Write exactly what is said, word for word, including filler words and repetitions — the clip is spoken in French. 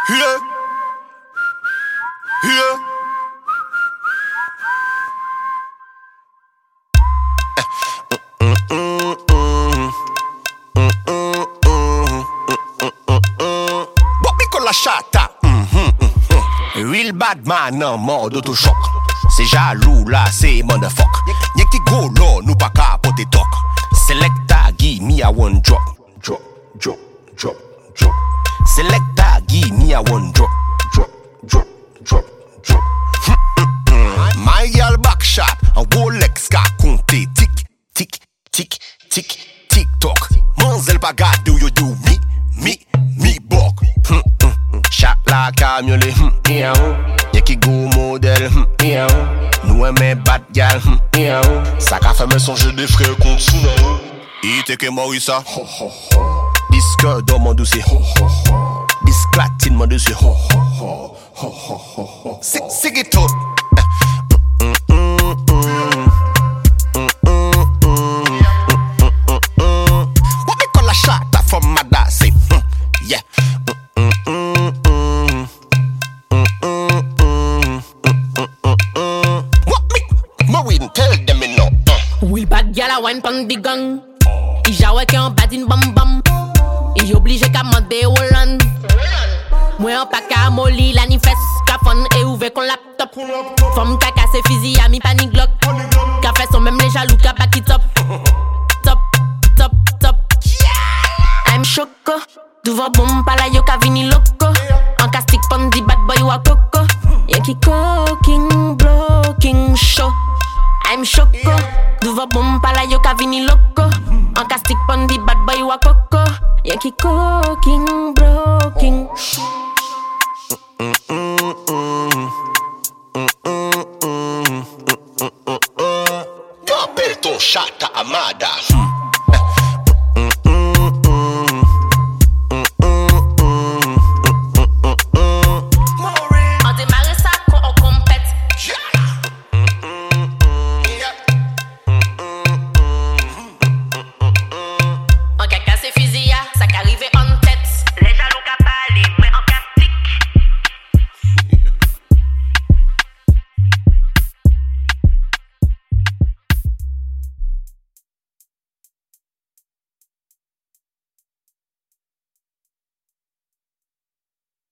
Yeah. Yeah. Bobby con la chata. Real bad man en mode autochoc. C'est jaloux là, c'est motherfuck. Y'a qui go là, nous pas capoter talk. Selecta, give me a one drop. Drop, drop, drop, drop. Selecta, give me a one drop. Drop, drop, drop, drop. My girl back shot, un Rolex ka compter. Tic, tic, tic, tic, tic toc. Manzel pa gade ou yo do me, me, me bok. Chat la camionne, y'a qui go modèle, nous aimons bad gal, ça qu'a fait me songer des frères contre Sunao. Il te que Morissa, disque dans mon dossier, disque platine mon dossier. C'est c'est tout. What we call a shot from my dad say, yeah. Tell them me no. Will bad gal a wine pon the gang. I jawe ke an badin bam bam. I oblige ka mande Holland. Moi an pa ka moli la ni fes. Ka fon e ouve kon laptop. Fom ka kase fizi a mi panic glock. Ka fe son même les jaloux ka back it up. Top, top, top. I'm choco. Douva bom pala yo ka vini loco. An ka stick pon di bad boy wa coco. Y'a ki cooking, blocking show. I'm choco, douva bom pala yo ka vini loco. En ka stick pon di bad boy wa coco. Y'a ki cooking, blocking. Yo appelle ton chata Amada.